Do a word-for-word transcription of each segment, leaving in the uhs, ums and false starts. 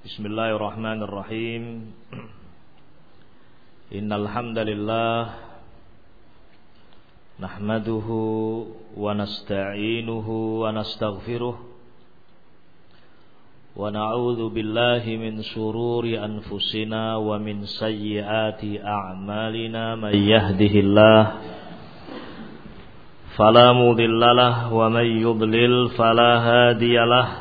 Bismillahirrahmanirrahim. Innal hamdalillah nahmaduhu wa nasta'inuhu wa nastaghfiruh wa na'udzu billahi min shururi anfusina wa min sayyiati a'malina. May yahdihillah fala mudhillalah wa may yudlil fala hadiyalah.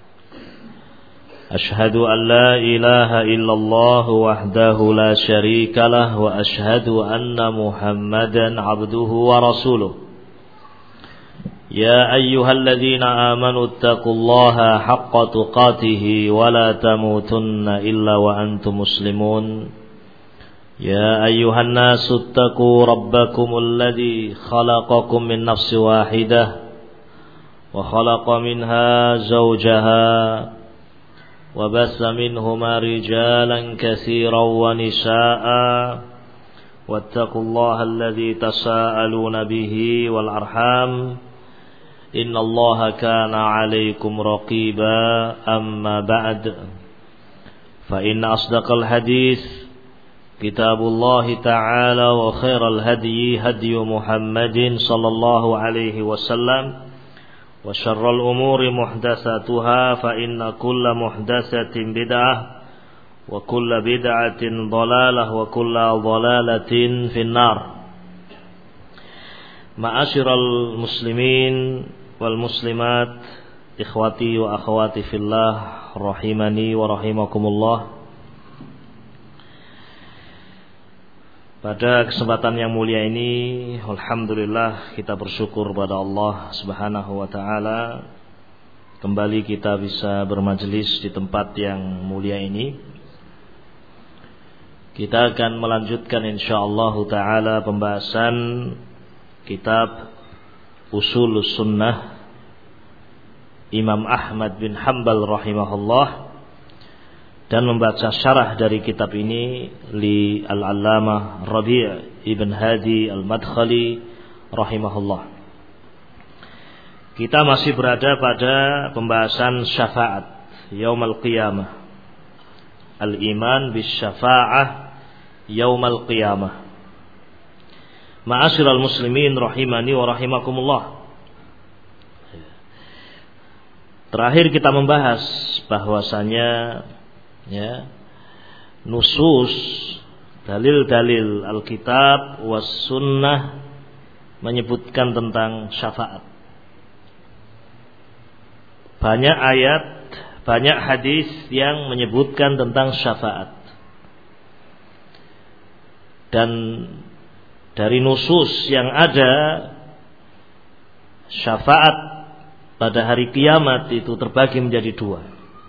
Ashhadu an la ilaha illallah wahdahu la syarika lah wa ashhadu anna Muhammadan abduhu wa rasuluh. Ya ayyuhalladzina amanu taqullaha haqqa tuqatih wa la tamutunna illa wa antum muslimun. Ya ayyuhan nasu taqu rabbakumul ladzi khalaqakum min nafsin wahidah wa khalaqa minha zawjaha وبث منهما رجالا كثيرا ونساء واتقوا الله الذي تساءلون به والأرحام إن الله كان عليكم رقيبا. أما بعد فإن أصدق الحديث كتاب الله تعالى وخير الهدي هدي محمد صلى الله عليه وسلم wa syarrul umuri muhdatsatuha fa inna kulla muhdatsatin bid'ah wa kulla bid'atin dhalalah wa kulla dhalalatin finnar. Ma'asyiral muslimin wal muslimat, ikhwati wa akhwati fillah, rahimani wa rahimakumullah. Pada kesempatan yang mulia ini, alhamdulillah kita bersyukur pada Allah Subhanahu wa taala, kembali kita bisa bermajelis di tempat yang mulia ini. Kita akan melanjutkan insyaallah taala pembahasan kitab Ushulus Sunnah Imam Ahmad bin Hanbal rahimahullah, dan membaca syarah dari kitab ini li Al-Allamah Rabi' Ibn Hadi Al-Madkhali rahimahullah. Kita masih berada pada pembahasan syafaat Yaumal Qiyamah, Al-Iman bis syafa'ah Yaumal Qiyamah. Ma'asyiral muslimin rahimani wa rahimakumullah. Terakhir kita membahas bahwasanya ya, nusus, dalil-dalil Alkitab was sunnah menyebutkan tentang syafaat. Banyak ayat, banyak hadis yang menyebutkan tentang syafaat. Dan dari nusus yang ada, syafaat pada hari kiamat itu terbagi menjadi dua.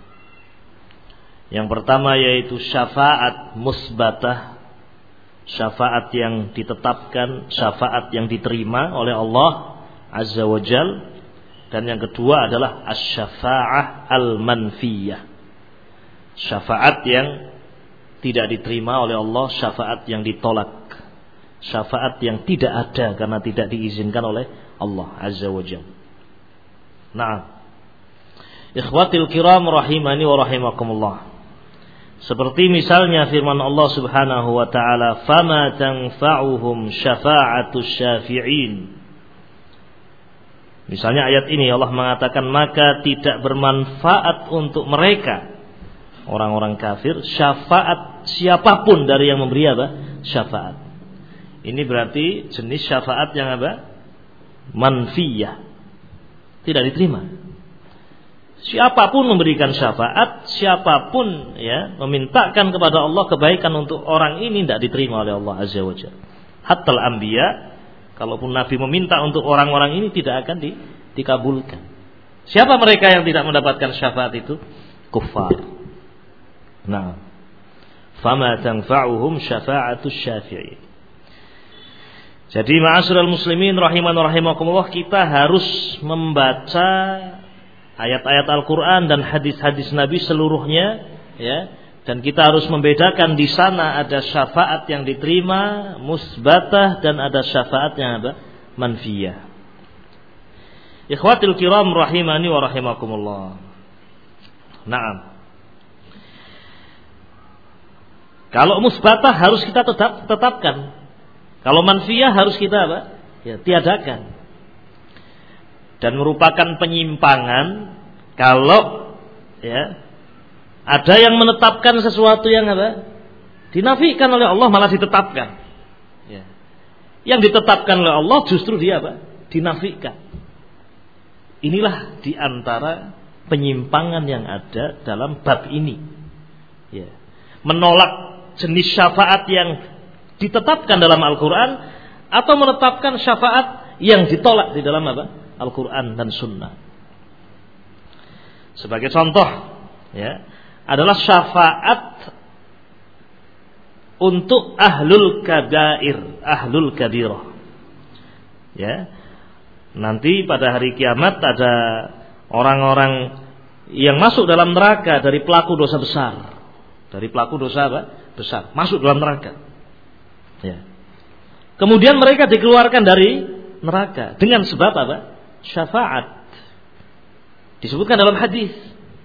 Yang pertama yaitu syafaat musbatah, syafaat yang ditetapkan, syafaat yang diterima oleh Allah Azza wa Jal. Dan yang kedua adalah asy-syafa'ah al-manfiyah, syafaat yang tidak diterima oleh Allah, syafaat yang ditolak, syafaat yang tidak ada karena tidak diizinkan oleh Allah Azza wa Jal. Nah, ikhwatil kiram rahimani wa rahimakumullah. Seperti misalnya firman Allah Subhanahu wa taala, "Fama tanfa'uhum syafa'atus syafi'in." Misalnya ayat ini Allah mengatakan, maka tidak bermanfaat untuk mereka, orang-orang kafir, syafaat siapapun dari yang memberi apa? Syafaat. Ini berarti jenis syafaat yang apa? Manfiyah. Tidak diterima. Siapapun memberikan syafaat, siapapun ya memintakan kepada Allah kebaikan untuk orang ini tidak diterima oleh Allah Azza wa Jalla. Hatta al-anbiya, kalaupun Nabi meminta untuk orang-orang ini tidak akan di, dikabulkan. Siapa mereka yang tidak mendapatkan syafaat itu? Kuffar. Nah, fama tanfa'uhum syafa'atus syafi'in. Jadi ma'asyiral muslimin rahiman wa rahimakumullah, kita harus membaca ayat-ayat Al-Quran dan hadis-hadis Nabi seluruhnya, ya, dan kita harus membedakan di sana ada syafaat yang diterima musbatah dan ada syafaat yang apa? Manfiyah. Ikhwatul kiram rahimani wa rahimakumullah. Naam. Kalau musbatah harus kita tetap tetapkan. Kalau manfiyah harus kita apa? Ya, tiadakan. Dan merupakan penyimpangan kalau ya ada yang menetapkan sesuatu yang apa? Dinafikan oleh Allah malah ditetapkan. Ya. Yang ditetapkan oleh Allah justru dia apa? Dinafikan. Inilah diantara penyimpangan yang ada dalam bab ini. Ya. Menolak jenis syafaat yang ditetapkan dalam Al-Quran atau menetapkan syafaat yang ditolak di dalam apa? Al-Quran dan Sunnah. Sebagai contoh, ya, adalah syafaat untuk ahlul kabair, ahlul kabirah. Ya, nanti pada hari kiamat ada orang-orang yang masuk dalam neraka dari pelaku dosa besar, dari pelaku dosa apa? Besar, masuk dalam neraka. Ya. Kemudian mereka dikeluarkan dari neraka dengan sebab apa? Syafaat. Disebutkan dalam hadis.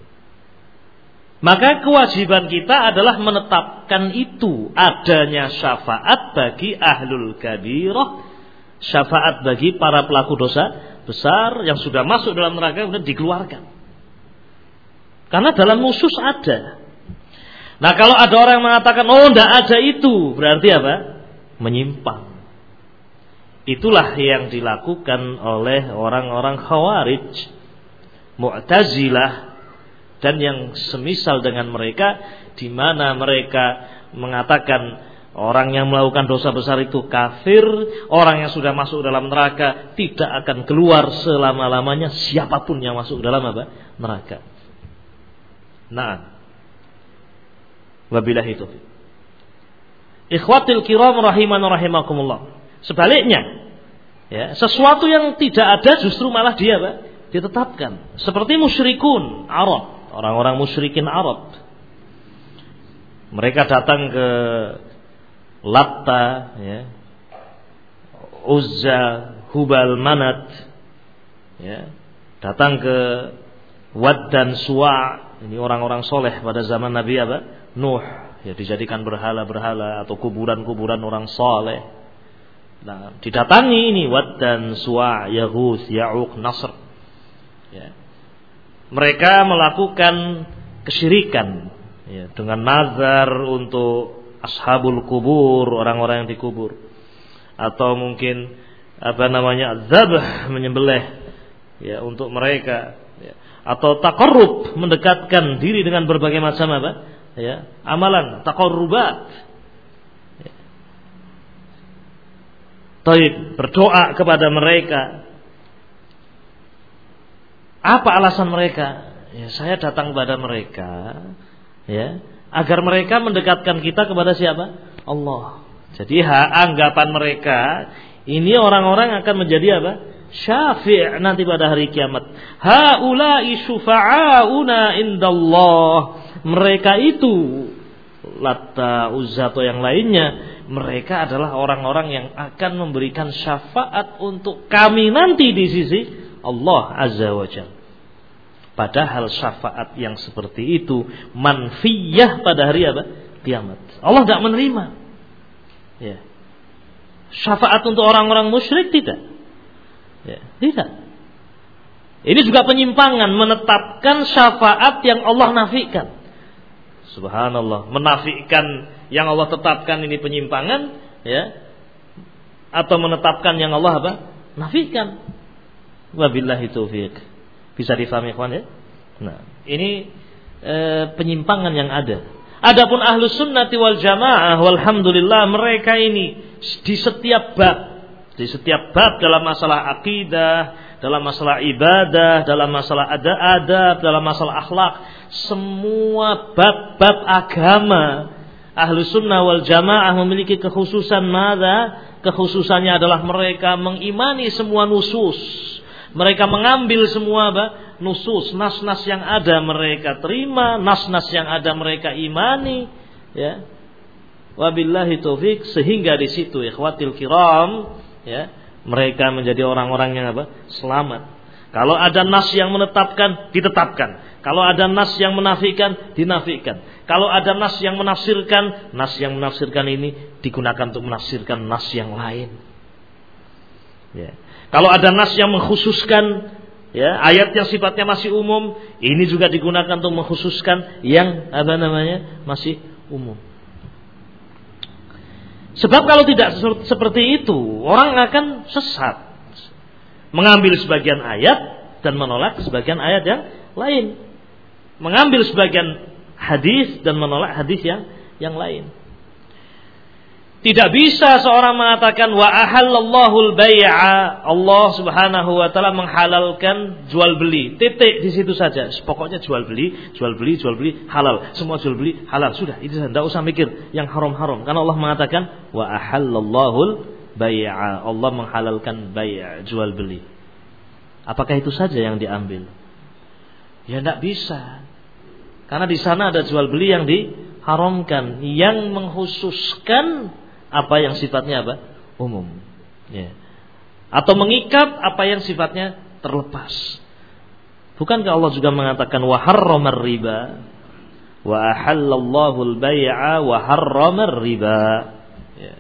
Maka kewajiban kita adalah menetapkan itu, adanya syafaat bagi ahlul kabirah, syafaat bagi para pelaku dosa besar yang sudah masuk dalam neraka kemudian dikeluarkan. Karena dalam nusus ada. Nah, kalau ada orang yang mengatakan oh tidak ada itu, berarti apa? Menyimpang. Itulah yang dilakukan oleh orang-orang Khawarij, Mu'tazilah, dan yang semisal dengan mereka, di mana mereka mengatakan orang yang melakukan dosa besar itu kafir, orang yang sudah masuk dalam neraka tidak akan keluar selama-lamanya, siapapun yang masuk dalam apa? Neraka. Nah, wabillahi taufiq. Ikhwatil kiram rahiman rahimakumullah. Sebaliknya, ya, sesuatu yang tidak ada justru malah dia apa? Ditetapkan. Seperti musyrikun Arab, orang-orang musyrikin Arab. Mereka datang ke Latta, ya, Uzza, Hubal, Manat, ya, datang ke Wad dan Suwa. Ini orang-orang soleh pada zaman Nabi apa? Nuh, ya, dijadikan berhala-berhala atau kuburan-kuburan orang soleh. Nah, didatangi ini Wad dan Suwa, Yaghus, Ya'uq, Nasr. Ya. Mereka melakukan kesyirikan, ya, dengan nazar untuk ashabul kubur, orang-orang yang dikubur, atau mungkin apa namanya zabh, menyembelih, ya, untuk mereka, ya, atau taqarrub, mendekatkan diri dengan berbagai macam apa, ya, amalan taqarrubat, ya. Taib, berdoa kepada mereka. Apa alasan mereka? Ya, saya datang kepada mereka, ya, agar mereka mendekatkan kita kepada siapa? Allah. Jadi ha, anggapan mereka ini orang-orang akan menjadi apa? Syafi' nanti pada hari kiamat. Haula'i syufa'auna indallah. Mereka itu Latta, Uzza atau yang lainnya, mereka adalah orang-orang yang akan memberikan syafaat untuk kami nanti di sisi Allah Azza wa Jalla. Padahal syafaat yang seperti itu manfiyah pada hari apa? Kiamat. Allah tidak menerima. Ya. Syafaat untuk orang-orang musyrik tidak. Ya, tidak. Ini juga penyimpangan, menetapkan syafaat yang Allah nafikan. Subhanallah, menafikan yang Allah tetapkan ini penyimpangan, ya. Atau menetapkan yang Allah apa? Nafikan. Wabillahi taufiq. Bisa difahami ikhwan, ya? Nah, ini e, penyimpangan yang ada. Adapun ahlus sunnati wal jamaah, walhamdulillah, mereka ini di setiap bab, di setiap bab dalam masalah akidah, dalam masalah ibadah, dalam masalah adab, dalam masalah akhlak, semua bab-bab agama, ahlus sunnah wal jamaah memiliki kekhususan. Mada? Kekhususannya adalah mereka mengimani semua nusus. Mereka mengambil semua apa? Nusus, nas-nas yang ada mereka terima, nas-nas yang ada mereka imani, ya. Wabillahi taufik, sehingga di situ ikhwatil kiram, ya, mereka menjadi orang-orang yang apa? Selamat. Kalau ada nas yang menetapkan, ditetapkan. Kalau ada nas yang menafikan, dinafikan. Kalau ada nas yang menafsirkan, nas yang menafsirkan ini digunakan untuk menafsirkan nas yang lain. Ya. Kalau ada nas yang mengkhususkan, ya, ayat yang sifatnya masih umum, ini juga digunakan untuk mengkhususkan yang apa namanya masih umum. Sebab kalau tidak seperti itu, orang akan sesat. Mengambil sebagian ayat dan menolak sebagian ayat yang lain. Mengambil sebagian hadis dan menolak hadis yang yang lain. Tidak bisa seorang mengatakan wa ahallallahu al-bai'a, Allah Subhanahu wa taala menghalalkan jual beli. Titik di situ saja. Pokoknya jual beli, jual beli, jual beli halal. Semua jual beli halal. Sudah, itu tidak usah mikir yang haram-haram. Karena Allah mengatakan wa ahallallahu al-bai'a, Allah menghalalkan bai', jual beli. Apakah itu saja yang diambil? Ya tidak bisa. Karena di sana ada jual beli yang diharamkan, yang mengkhususkan apa yang sifatnya apa? Umum. Ya. Atau mengikat apa yang sifatnya terlepas. Bukankah Allah juga mengatakan wa harramar riba wa ahallallahu al-bai'a wa harramar riba. Ya.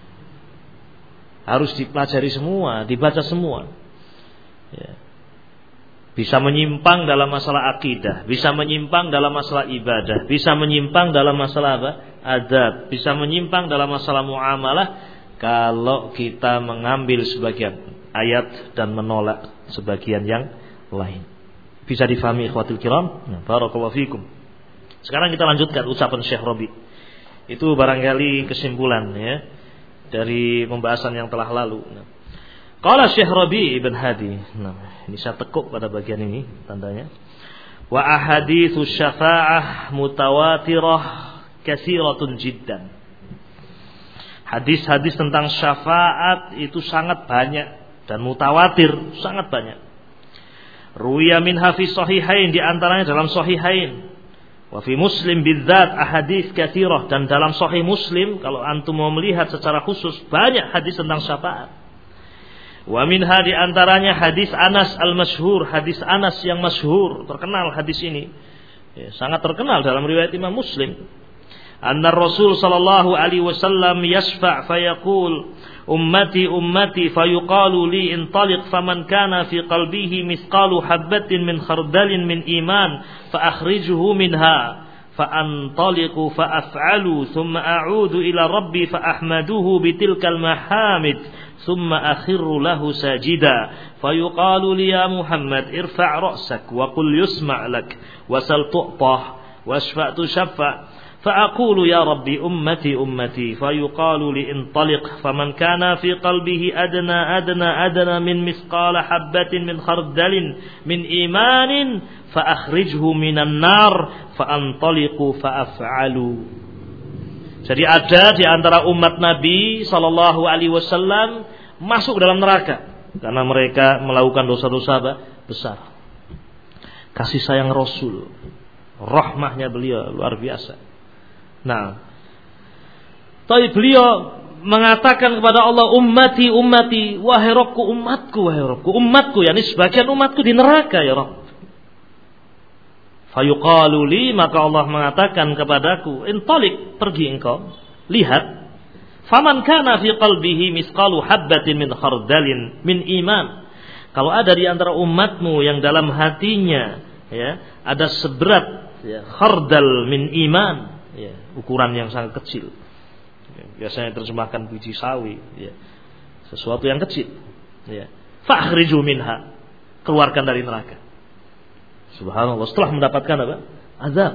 Harus dipelajari semua, dibaca semua. Ya. Bisa menyimpang dalam masalah akidah, bisa menyimpang dalam masalah ibadah, bisa menyimpang dalam masalah apa? Adab, bisa menyimpang dalam masalah muamalah kalau kita mengambil sebagian ayat dan menolak sebagian yang lain. Bisa difahami ikhwatul kiram? Nah, barakallahu fikum. Sekarang kita lanjutkan ucapan Syekh Rabi. Itu barangkali kesimpulan ya dari pembahasan yang telah lalu. Nah, qala Syekh Rabi Ibn Hadi. Nah, ini saya tekuk pada bagian ini tandanya. Wa ahaditsu syafa'ah mutawatirah katsiratun jiddan. Hadis-hadis tentang syafaat itu sangat banyak dan mutawatir, sangat banyak. Ruwiya minha fi sahihain, di antaranya dalam sahihain. Wa fi Muslim bidzat ahadits katsirah, dan dalam sahih Muslim kalau antum mau melihat secara khusus banyak hadis tentang syafaat. Wa minha, di antaranya hadis Anas al-masyhur, hadis Anas yang masyhur, terkenal hadis ini. Ya, sangat terkenal dalam riwayat Imam Muslim. Anna Rasul sallallahu alaihi wasallam yashfa' fayaqul ummati ummati fayuqalu li intaliq faman kana fi qalbihi mithqalu habatin min khardalin min iman fa akhrijuhu minha فأنطلق فأفعل ثم أعود إلى ربي فأحمده بتلك المحامد ثم أخر له ساجدا فيقال لي يا محمد ارفع رأسك وقل يسمع لك وسل تعطى واشفع تشفع فأقول يا ربي أمتي أمتي فيقال لي انطلق فمن كان في قلبه أدنى أدنى أدنى من مثقال حبة من خردل من إيمان فأخرجه من النار فأنطلق فأفعل. Jadi ada di antara umat Nabi sallallahu alaihi wasallam masuk dalam neraka karena mereka melakukan dosa-dosa besar. Kasih sayang Rasul, rahmahnya beliau luar biasa. Nah, tapi beliau mengatakan kepada Allah, ummati ummati, wahai Rabbku, umatku, wahai Rabbku, umatku, yakni sebagian umatku di neraka ya Rabb. Fayuqalu li, maka Allah mengatakan kepadaku, intalik, pergi engkau, lihat, faman kana fi qalbihi misqalu habbatin min khardalin min iman. Kalau ada di antara umatmu yang dalam hatinya ya ada seberat ya, khardal min iman, ya, ukuran yang sangat kecil. Ya, biasanya terjemahkan biji sawi, ya, sesuatu yang kecil. Ya. Fakhriju minha, keluarkan dari neraka. Subhanallah, setelah mendapatkan apa? Azab.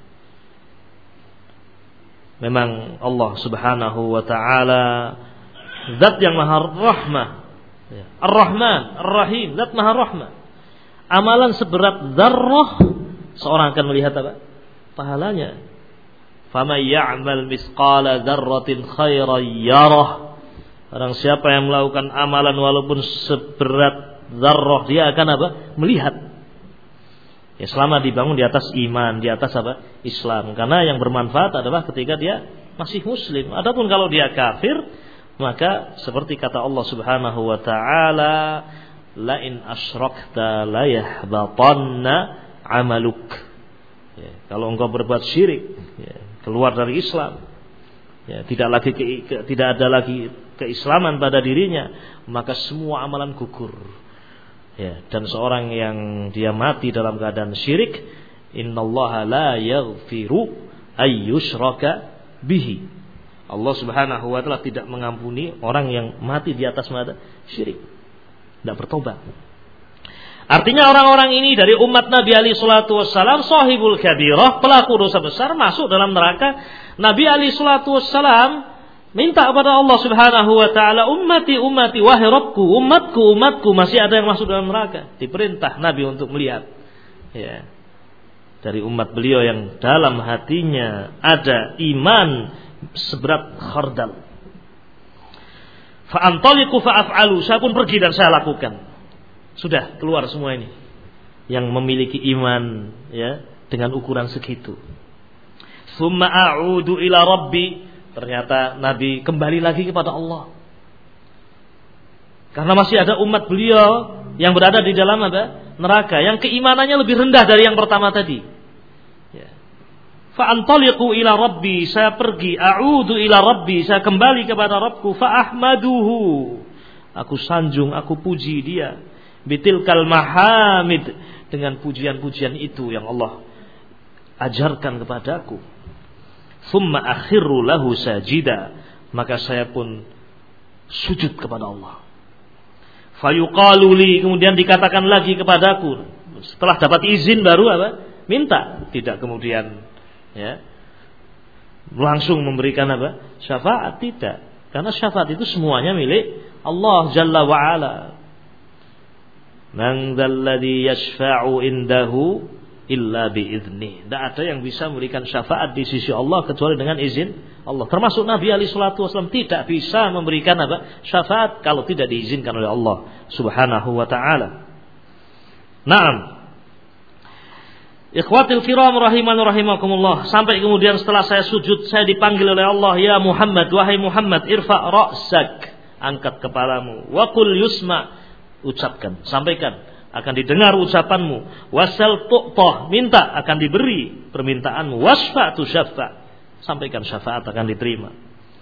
Memang Allah Subhanahu wa taala zat yang maha rahmah, ya. Ar-Rahman, Ar-Rahim, zat maha rahmah. Amalan seberat zarrah seorang akan melihat apa? Pahalanya. Faman ya'mal misqala dzarratin khairan yarah. Orang siapa yang melakukan amalan walaupun seberat zarrah, dia akan apa? Melihat. Ya, selama dibangun di atas iman, di atas apa? Islam. Karena yang bermanfaat adalah ketika dia masih muslim. Adapun kalau dia kafir, maka seperti kata Allah Subhanahu wa taala, la in asyrakta la yahbatanna amaluk. Ya, kalau engkau berbuat syirik, ya, keluar dari Islam, ya, tidak lagi ke, ke, tidak ada lagi keislaman pada dirinya, maka semua amalan gugur. Ya, dan seorang yang dia mati dalam keadaan syirik, innallaha la yaghfiru ayyushraka bihi. Allah Subhanahu wa taala tidak mengampuni orang yang mati di atas mata syirik, tidak bertobat. Artinya orang-orang ini dari umat Nabi alaihi salatu wassalam, sahibul kabirah, pelaku dosa besar, masuk dalam neraka. Nabi alaihi salatu wassalam minta kepada Allah Subhanahu wa taala, ummati ummati, wahai Rabbku, umatku umatku, masih ada yang masuk dalam neraka. Diperintah Nabi untuk melihat, ya, dari umat beliau yang dalam hatinya ada iman seberat khardal. Fa antaliqu fa af'alu, saya pun pergi dan saya lakukan. Sudah keluar semua ini yang memiliki iman, ya, dengan ukuran segitu. Tsumma a'udu ila rabbi, ternyata Nabi kembali lagi kepada Allah. Karena masih ada umat beliau yang berada di dalam apa? Neraka, yang keimanannya lebih rendah dari yang pertama tadi. Ya. Fa antaliqu ila rabbi, saya pergi, a'udu ila rabbi, saya kembali kepada Rabbku, fa ahmaduhu, aku sanjung, aku puji dia, bitilkal mahamid, dengan pujian-pujian itu yang Allah ajarkan kepadaku. Thumma akhiru lahu sajida, maka saya pun sujud kepada Allah. Fayuqalu li, kemudian dikatakan lagi kepadaku, setelah dapat izin baru apa? Minta, tidak kemudian, ya, langsung memberikan apa? Syafaat, tidak. Karena syafaat itu semuanya milik Allah Jalla wa Ala. Man dzalladzi yashfa'u indahu illa biizni. Tidak ada yang bisa memberikan syafaat di sisi Allah kecuali dengan izin Allah. Termasuk Nabi alaihi salatu wasallam tidak bisa memberikan apa? Syafaat kalau tidak diizinkan oleh Allah Subhanahu wa taala. Naam. Ikhwatil kiram rahiman rahimakumullah, sampai kemudian setelah saya sujud saya dipanggil oleh Allah, ya Muhammad, wahai Muhammad, irfa' ra'sak, angkat kepalamu, wa qul yusma, ucapkan, sampaikan, akan didengar ucapanmu, wasal tu'tah, minta akan diberi permintaanmu, wasfa' tu syafa', sampaikan syafaat akan diterima.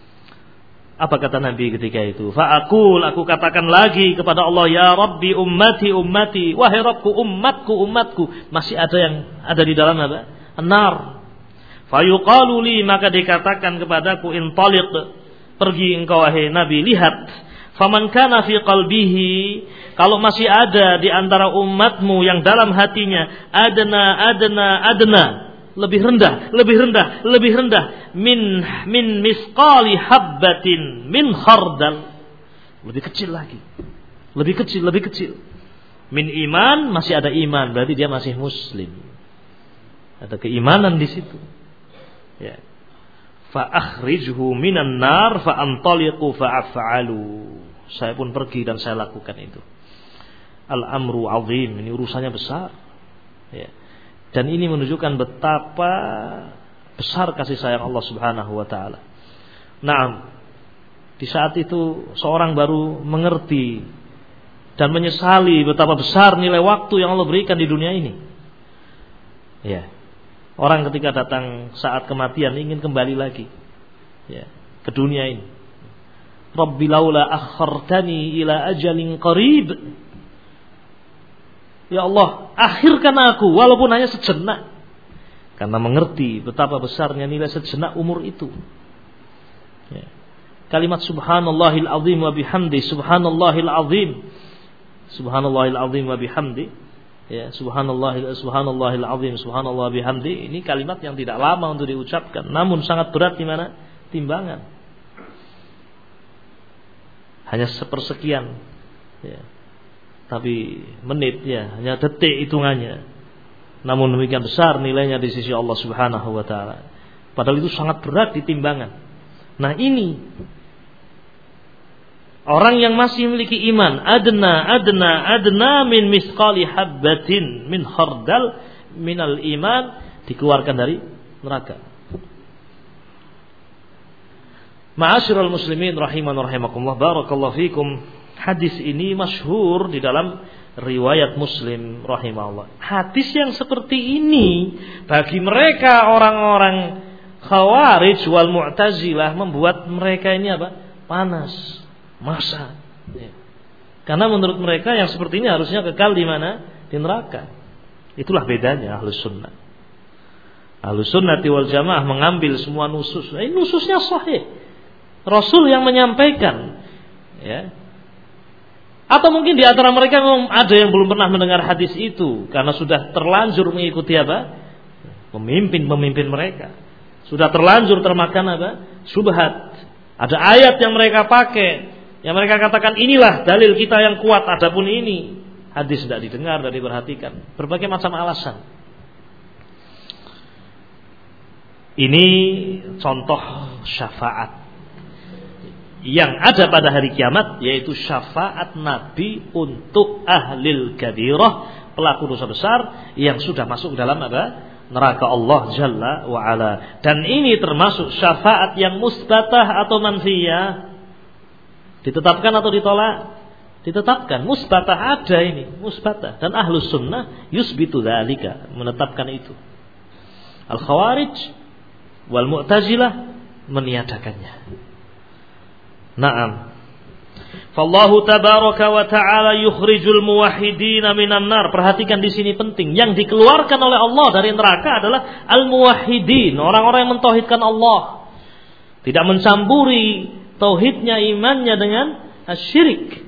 Apa kata Nabi ketika itu? Fa'akul, aku katakan lagi kepada Allah, ya Rabbi ummati ummati, wahai Rabbku umatku umatku, masih ada yang ada di dalam apa? An-nar. Fayuqalu li, maka dikatakan kepadaku, intaliq, pergi engkau wahai Nabi, lihat, faman kana fi qalbihi, kalau masih ada di antara umatmu yang dalam hatinya adna adna adna, lebih rendah, lebih rendah, lebih rendah min min misqali habbatin min khardal, lebih kecil lagi, lebih kecil, lebih kecil. Min iman, masih ada iman, berarti dia masih muslim, ada keimanan di situ. Ya. Fa akhrijhu minan nar fa antaliqu fa af'alu. Saya pun pergi dan saya lakukan itu. Al-amru azim, ini urusannya besar. Ya. Dan ini menunjukkan betapa besar kasih sayang Allah Subhanahu wa taala. Naam. Di saat itu seorang baru mengerti dan menyesali betapa besar nilai waktu yang Allah berikan di dunia ini. Ya. Orang ketika datang saat kematian ingin kembali lagi, ya, ke dunia ini. Rabbi laula akhartani ila ajalin qarib. Ya Allah, akhirkan aku walaupun hanya sejenak. Karena mengerti betapa besarnya nilai sejenak umur itu. Ya. Kalimat subhanallahil azim wa bihamdi, subhanallahil azim, subhanallahil azim wa bihamdi, ya, subhanallahil subhanallahil azim, subhanallah bihamdi, ini kalimat yang tidak lama untuk diucapkan, namun sangat berat di mana? Timbangan. Hanya sepersekian, ya, tapi menit, ya, hanya detik hitungannya. Namun demikian besar nilainya di sisi Allah Subhanahu wa taala. Padahal itu sangat berat di timbangan. Nah, ini orang yang masih memiliki iman, adna adna adna min misqali habbatin min khardal minal iman, dikeluarkan dari neraka. Ma'asyiral muslimin rahiman rahimakumullah, barakallahu fikum. Hadis ini masyhur di dalam riwayat Muslim rahimahullah. Hadis yang seperti ini bagi mereka orang-orang Khawarij wal Mu'tazilah membuat mereka ini apa? Panas, masa. Ya. Karena menurut mereka yang seperti ini harusnya kekal di mana? Di neraka. Itulah bedanya Ahlus Sunnah. Ahlus Sunnah wal Jamaah mengambil semua nusus. Ini nususnya sahih. Rasul yang menyampaikan. Ya. Atau mungkin di antara mereka ada yang belum pernah mendengar hadis itu karena sudah terlanjur mengikuti apa? Pemimpin-pemimpin mereka. Sudah terlanjur termakan apa? Subhat. Ada ayat yang mereka pakai, yang mereka katakan inilah dalil kita yang kuat. Adapun ini hadis tidak didengar, tidak diperhatikan. Berbagai macam alasan. Ini contoh syafaat yang ada pada hari kiamat, yaitu syafaat Nabi untuk ahlil kabirah, pelaku dosa besar yang sudah masuk dalam apa? Neraka Allah Jalla wa Ala. Dan ini termasuk syafaat yang musbatah atau manfiyah. Ditetapkan atau ditolak? Ditetapkan. Musbatah ada ini, musbatah. Dan Ahlus Sunnah yusbitu dzalika, menetapkan itu. Al-Khawarij wal Mu'tazilah meniadakannya. Naam. Fallahu tabaraka wa ta'ala yukhrijul muwahhidina minan nar. Perhatikan di sini penting. Yang dikeluarkan oleh Allah dari neraka adalah al-muwahhidin, orang-orang yang mentauhidkan Allah. Tidak mencampuri tauhidnya, imannya dengan syirik.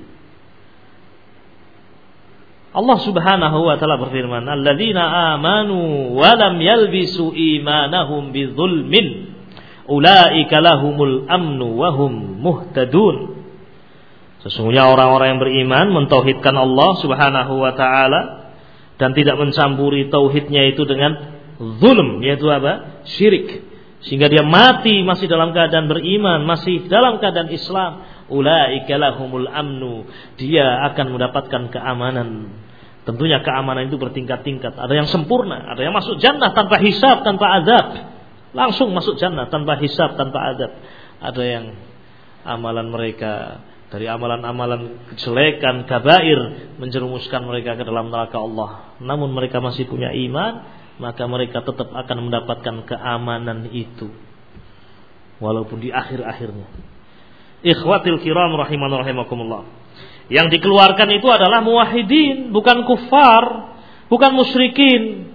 Allah Subhanahu wa ta'ala berfirman, "Alladzina amanu wa lam yalbisu imanahum bidzulmin, ulaika lahumul amnu wa hum muhtadun." Sesungguhnya orang-orang yang beriman mentauhidkan Allah Subhanahu wa ta'ala dan tidak mencampuri tauhidnya itu dengan zulm, yaitu apa? Syirik. Sehingga dia mati masih dalam keadaan beriman, masih dalam keadaan Islam. Ulaika lahumul amnu. Dia akan mendapatkan keamanan. Tentunya keamanan itu bertingkat-tingkat. Ada yang sempurna, ada yang masuk jannah tanpa hisab, tanpa azab. Langsung masuk jannah tanpa hisab, tanpa azab. Ada yang amalan mereka dari amalan-amalan kejelekan, kabair, menjerumuskan mereka ke dalam neraka Allah. Namun mereka masih punya iman, maka mereka tetap akan mendapatkan keamanan itu, walaupun di akhir-akhirnya. Ikhwatil kiram rahiman rahimakumullah. Yang dikeluarkan itu adalah muwahhidin, bukan kufar, bukan musyrikin.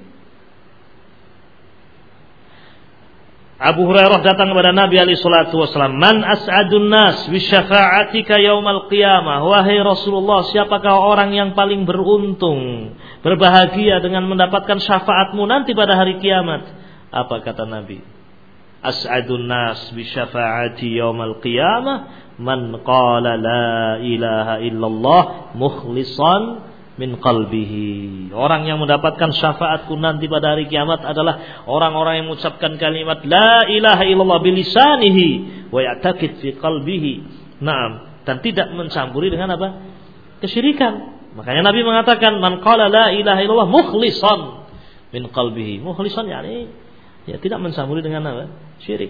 Abu Hurairah datang kepada Nabi alaihi salatu wasallam, "Man as'adun nas bi syafa'atika yaumal qiyamah?" Wahai Rasulullah, siapakah orang yang paling beruntung, berbahagia dengan mendapatkan syafaatmu nanti pada hari kiamat? Apa kata Nabi? As'adun nas bi syafa'ati yaumal qiyamah man qala la ilaha illallah mukhlishan min qalbihi. Orang yang mendapatkan syafaatku nanti pada hari kiamat adalah orang-orang yang mengucapkan kalimat la ilaha illallah bilisanihi wa ya'taqid fi qalbihi. Naam, dan tidak mencampuri dengan apa? Kesyirikan. Makanya Nabi mengatakan man qala la ilaha illallah mukhlishan min qalbihi. Mukhlishan yakni ya tidak mencampuri dengan apa? Syirik.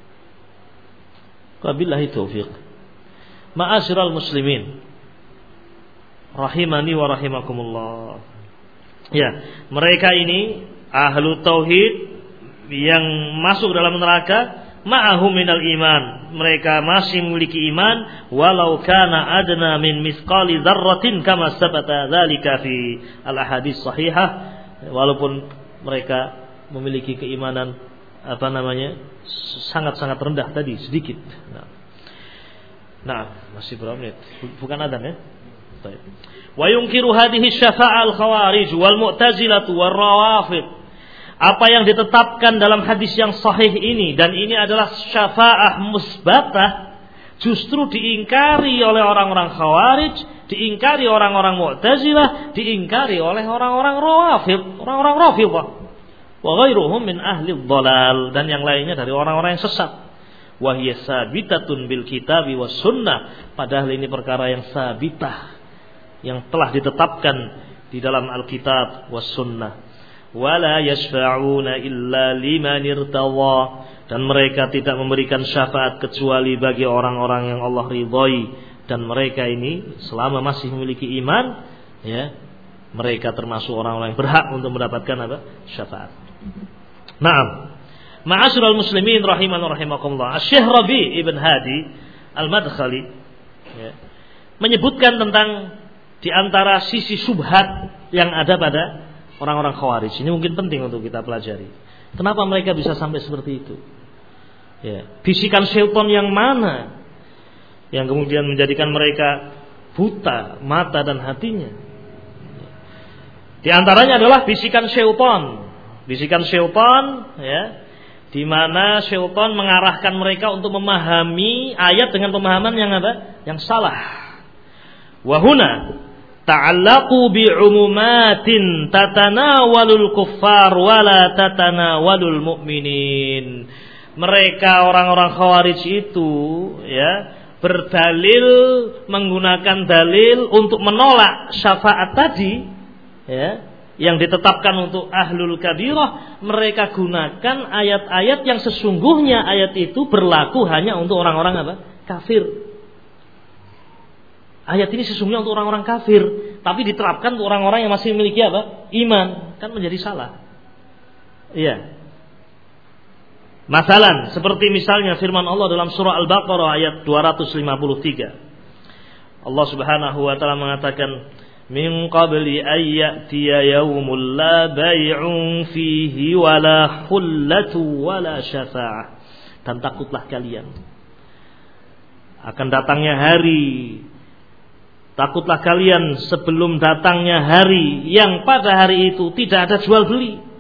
Wabillahi taufiq. Ma'asyiral muslimin rahimani wa rahimakumullah. Ya, mereka ini ahlu tauhid yang masuk dalam neraka, ma'ahum minal iman. Mereka masih memiliki iman walau kana adna min misqali dzarratin kama sabata dzalika fi al-ahadits sahihah. Walaupun mereka memiliki keimanan apa namanya? sangat-sangat rendah tadi, sedikit. Nah, nah masih berapa menit? Bukan adzan ya? Wa yunkiru hadhihi syafa'ah al-khawarij wal mu'tazilah wal rawafid. Apa yang ditetapkan dalam hadis yang sahih ini, dan ini adalah syafa'ah musbatah, justru diingkari oleh orang-orang khawarij, diingkari orang-orang mu'tazilah, diingkari oleh orang-orang rawafid, orang-orang rafidhah, wa ghairuhum min ahli dhalal, dan yang lainnya dari orang-orang yang sesat. Wa hiya sabitatun bil kitabi was sunnah. Padahal ini perkara yang sabitah, yang telah ditetapkan di dalam Alkitab was sunnah. Wala yashfa'una illa liman irtadha, dan mereka tidak memberikan syafaat kecuali bagi orang-orang yang Allah ridhai. dan mereka ini selama masih memiliki iman, ya, mereka termasuk orang-orang yang berhak untuk mendapatkan apa? Syafaat. Naam. Ma'asyiral muslimin rahiman rahimakumullah. Syekh Rabi' Ibn Hadi Al-Madkhali, ya, menyebutkan tentang di antara sisi syubhat yang ada pada orang-orang Khawarij. Ini mungkin penting untuk kita pelajari. Kenapa mereka bisa sampai seperti itu? Ya, bisikan syaitan yang mana yang kemudian menjadikan mereka buta mata dan hatinya? Di antaranya adalah bisikan syaitan. Bisikan syaitan, ya, di mana syaitan mengarahkan mereka untuk memahami ayat dengan pemahaman yang apa? Yang salah. Wa huna ta'allaqu bi'umumatin tatanawalul kuffar wala tatanawalul mu'minin. Mereka orang-orang Khawarij itu, ya, berdalil, menggunakan dalil untuk menolak syafaat tadi, ya, yang ditetapkan untuk ahlul kabirah. Mereka gunakan ayat-ayat yang sesungguhnya ayat itu berlaku hanya untuk orang-orang apa? Kafir. Ayat ini sesungguhnya untuk orang-orang kafir, tapi diterapkan untuk orang-orang yang masih memiliki apa? Iman. Kan menjadi salah. Iya. Masalan, seperti misalnya firman Allah dalam surah Al-Baqarah ayat dua ratus lima puluh tiga. Allah Subhanahu wa taala mengatakan, "Min qabli ay ya'tiya yaumul la bay'un fihi wala khullatu wala syafa'ah." Dan takutlah kalian akan datangnya hari. Takutlah kalian sebelum datangnya hari yang pada hari itu tidak ada jual beli.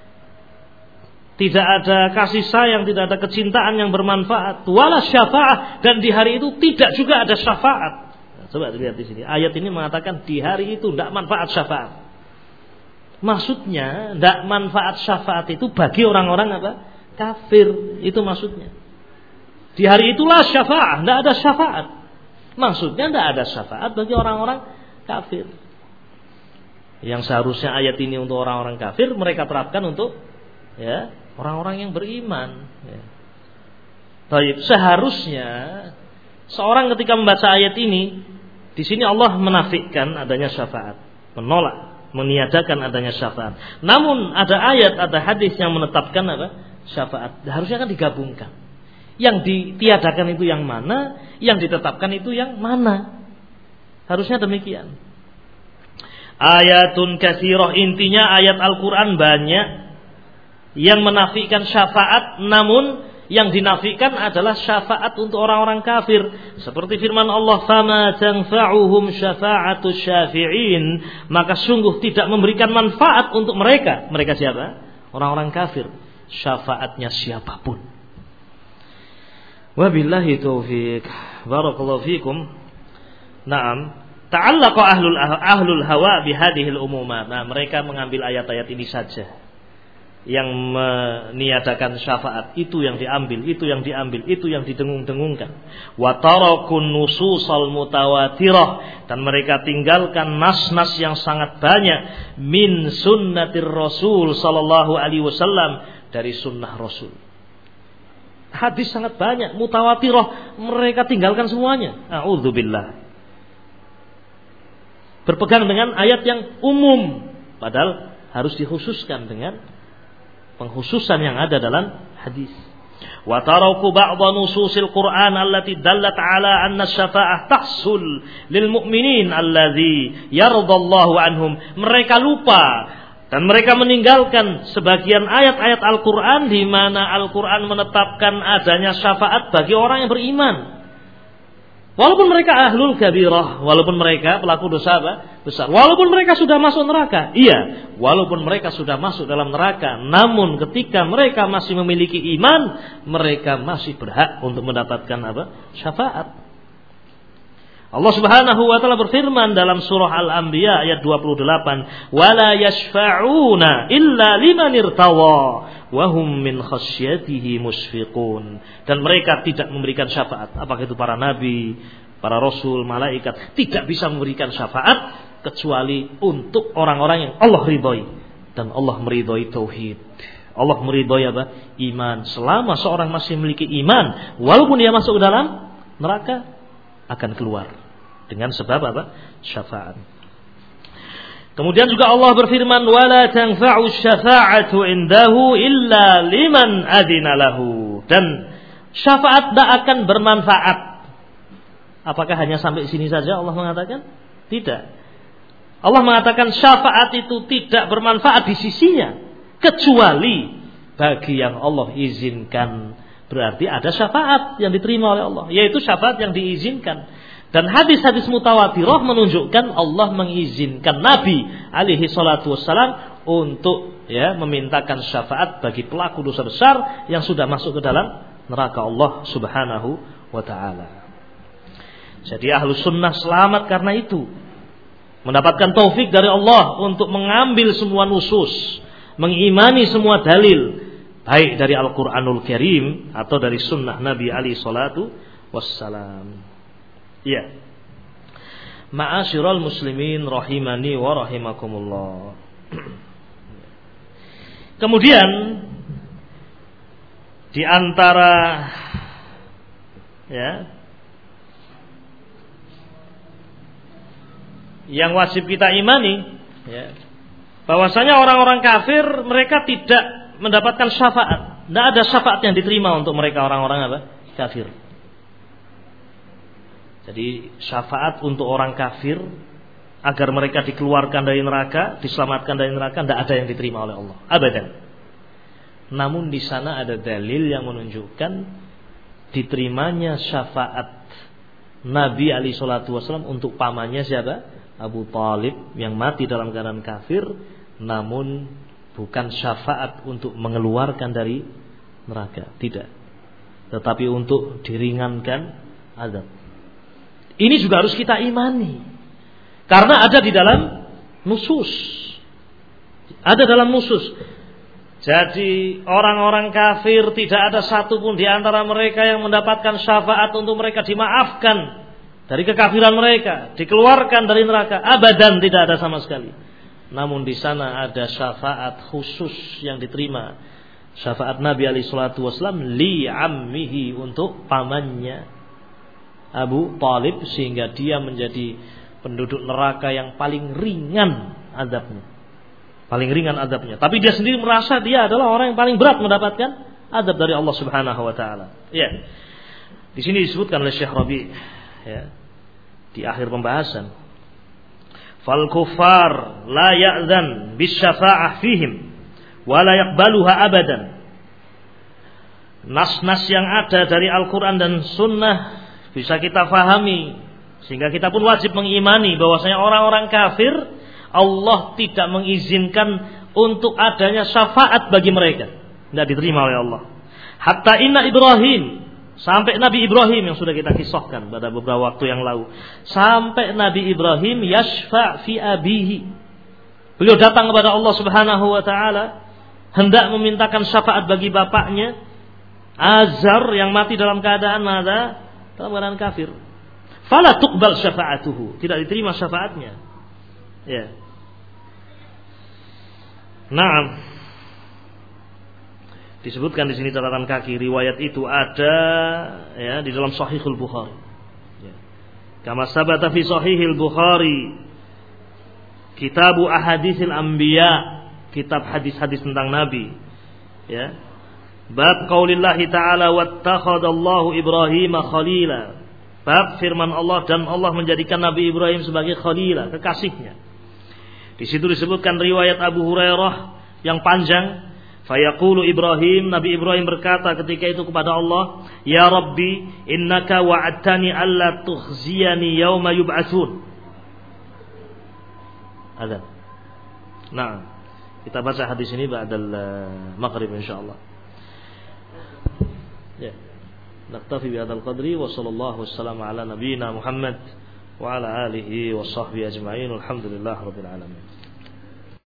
Tidak ada kasih sayang, tidak ada kecintaan yang bermanfaat, wala syafa'ah, dan di hari itu tidak juga ada syafaat. Nah, coba lihat di sini. Ayat ini mengatakan di hari itu tidak manfaat syafaat. Maksudnya, tidak manfaat syafaat itu bagi orang-orang apa? Kafir. Itu maksudnya. Di hari itulah syafa'ah, tidak ada syafaat. Maksudnya tidak ada syafaat bagi orang-orang kafir. Yang seharusnya ayat ini untuk orang-orang kafir, mereka terapkan untuk, ya, orang-orang yang beriman, ya. Baik, seharusnya seorang ketika membaca ayat ini, di sini Allah menafikan adanya syafaat, menolak, meniadakan adanya syafaat. Namun ada ayat, ada hadis yang menetapkan apa? Syafaat. Harusnya kan digabungkan. Yang ditiadakan itu yang mana, yang ditetapkan itu yang mana. Harusnya demikian. Ayatun katsirah, intinya ayat Al-Qur'an banyak yang menafikan syafaat, namun yang dinafikan adalah syafaat untuk orang-orang kafir. Seperti firman Allah, "Fama tanfa'uhum syafa'atus syafi'in." Maka sungguh tidak memberikan manfaat untuk mereka. Mereka siapa? Orang-orang kafir. Syafaatnya siapapun. Wabillahi taufiq. Barakallahu fikum. Naam. Ta'allaqa ahlul ahlul hawa bihadhil umumat. Nah, mereka mengambil ayat-ayat ini saja yang meniadakan syafaat, itu yang diambil, itu yang diambil, itu yang didengung-dengungkan. Wa tarakun nususal mutawatirah, dan mereka tinggalkan nas-nas yang sangat banyak min sunnatir Rasul sallallahu alaihi wasallam, dari sunnah Rasul. Hadis sangat banyak mutawatirah, mereka tinggalkan semuanya. A'udzubillah. Berpegang dengan ayat yang umum, padahal harus dikhususkan dengan pengkhususan yang ada dalam hadis. Wa taraku ba'dha nususil Qur'an allati dallat ala anna syafa'ah tahsul lil mu'minin alladzi yardallahu anhum. Mereka lupa dan mereka meninggalkan sebagian ayat-ayat Al-Qur'an di mana Al-Qur'an menetapkan adanya syafaat bagi orang yang beriman. Walaupun mereka ahlul kabirah, walaupun mereka pelaku dosa besar, walaupun mereka sudah masuk neraka, iya, walaupun mereka sudah masuk dalam neraka, namun ketika mereka masih memiliki iman, mereka masih berhak untuk mendapatkan apa? Syafaat. Allah Subhanahu wa taala berfirman dalam surah Al-Anbiya ayat dua puluh delapan, "Wala yashfa'una illa liman irtawa wa hum min khasyatihi musfiqun." Dan mereka tidak memberikan syafaat, apakah itu para nabi, para rasul, malaikat, tidak bisa memberikan syafaat kecuali untuk orang-orang yang Allah ridhoi, dan Allah meridhoi tauhid. Allah meridhoi apa? Iman. Selama seorang masih memiliki iman, walaupun dia masuk ke dalam neraka, akan keluar dengan sebab apa? Syafaat. Kemudian juga Allah berfirman, wala tanfa'u syafa'atu indahu illa liman adzina lahu. Dan syafaat tidak akan bermanfaat. Apakah hanya sampai sini saja Allah mengatakan? Tidak. Allah mengatakan syafaat itu tidak bermanfaat di sisinya kecuali bagi yang Allah izinkan. Berarti ada syafaat yang diterima oleh Allah, yaitu syafaat yang diizinkan. Dan hadis-hadis mutawatirah menunjukkan Allah mengizinkan Nabi alaihi salatu wassalam untuk ya memintakan syafaat bagi pelaku dosa besar yang sudah masuk ke dalam neraka Allah subhanahu wa ta'ala. Jadi ahlu sunnah selamat karena itu, mendapatkan taufik dari Allah untuk mengambil semua nusus, mengimani semua dalil, baik dari Al-Quranul Karim atau dari sunnah Nabi alaihi salatu wassalam. Ya, ma'asyiral muslimin rahimani wa rahimakumullah. Kemudian di antara ya yang wajib kita imani ya, bahwasanya orang-orang kafir mereka tidak mendapatkan syafaat. Tidak ada syafaat yang diterima untuk mereka orang-orang apa? Kafir. Jadi syafaat untuk orang kafir agar mereka dikeluarkan dari neraka, diselamatkan dari neraka, tidak ada yang diterima oleh Allah. Abadan. Namun di sana ada dalil yang menunjukkan diterimanya syafaat Nabi alaihi salatu wasallam untuk pamannya siapa? Abu Talib yang mati dalam keadaan kafir, namun bukan syafaat untuk mengeluarkan dari neraka, tidak. Tetapi untuk diringankan azab. Ini juga harus kita imani, karena ada di dalam nusus. Ada dalam nusus. Jadi orang-orang kafir tidak ada satupun di antara mereka yang mendapatkan syafaat untuk mereka dimaafkan dari kekafiran mereka, dikeluarkan dari neraka. Abadan, tidak ada sama sekali. Namun di sana ada syafaat khusus yang diterima. Syafaat Nabi alaihi salatu wasallam li ammihi, untuk pamannya Abu Talib, sehingga dia menjadi penduduk neraka yang paling ringan azabnya. Paling ringan azabnya. Tapi dia sendiri merasa dia adalah orang yang paling berat mendapatkan azab dari Allah Subhanahu wa taala. Ya. Di sini disebutkan oleh Syekh Rabi' ya, di akhir pembahasan. Fal kuffar la ya'zan bis syafa'ah fihim wa la yaqbaluha abadan. Nas-nas yang ada dari Al-Qur'an dan Sunnah bisa kita fahami, sehingga kita pun wajib mengimani bahwasanya orang-orang kafir Allah tidak mengizinkan untuk adanya syafaat bagi mereka, tidak diterima oleh Allah. Hatta inna Ibrahim, sampai Nabi Ibrahim yang sudah kita kisahkan pada beberapa waktu yang lalu, sampai Nabi Ibrahim yashfa' fi abihi, beliau datang kepada Allah Subhanahu wa taala hendak memintakan syafaat bagi bapaknya Azar yang mati dalam keadaan mana? Dalam keadaan kafir. Fala tuqbal syafa'atuhu, tidak diterima syafaatnya. Ya. Naam. Disebutkan di sini catatan kaki, riwayat itu ada ya di dalam Sahihul Bukhari. Ya. Kama sabata fi Sahihil Bukhari, Kitabu Ahaditsil Anbiya, kitab hadis-hadis tentang Nabi. Ya. Bab qaulillahi ta'ala wattakhadallahu Ibrahim khalila. Bab firman Allah, dan Allah menjadikan Nabi Ibrahim sebagai khalila, kekasihnya. Di situ disebutkan riwayat Abu Hurairah yang panjang. Fayaqulu Ibrahim, Nabi Ibrahim berkata ketika itu kepada Allah, ya Rabbi innaka wa'adtani alla tukhziyani yauma yub'atsun. Ada. Nah, kita baca hadis ini ba'dal maghrib insyaallah. Ya. Naktafi bihadzal qadri wa sallallahu wasallam ala nabiyyina Muhammad wa ala alihi wa sahbihi ajma'in. Alhamdulillah rabbil alamin.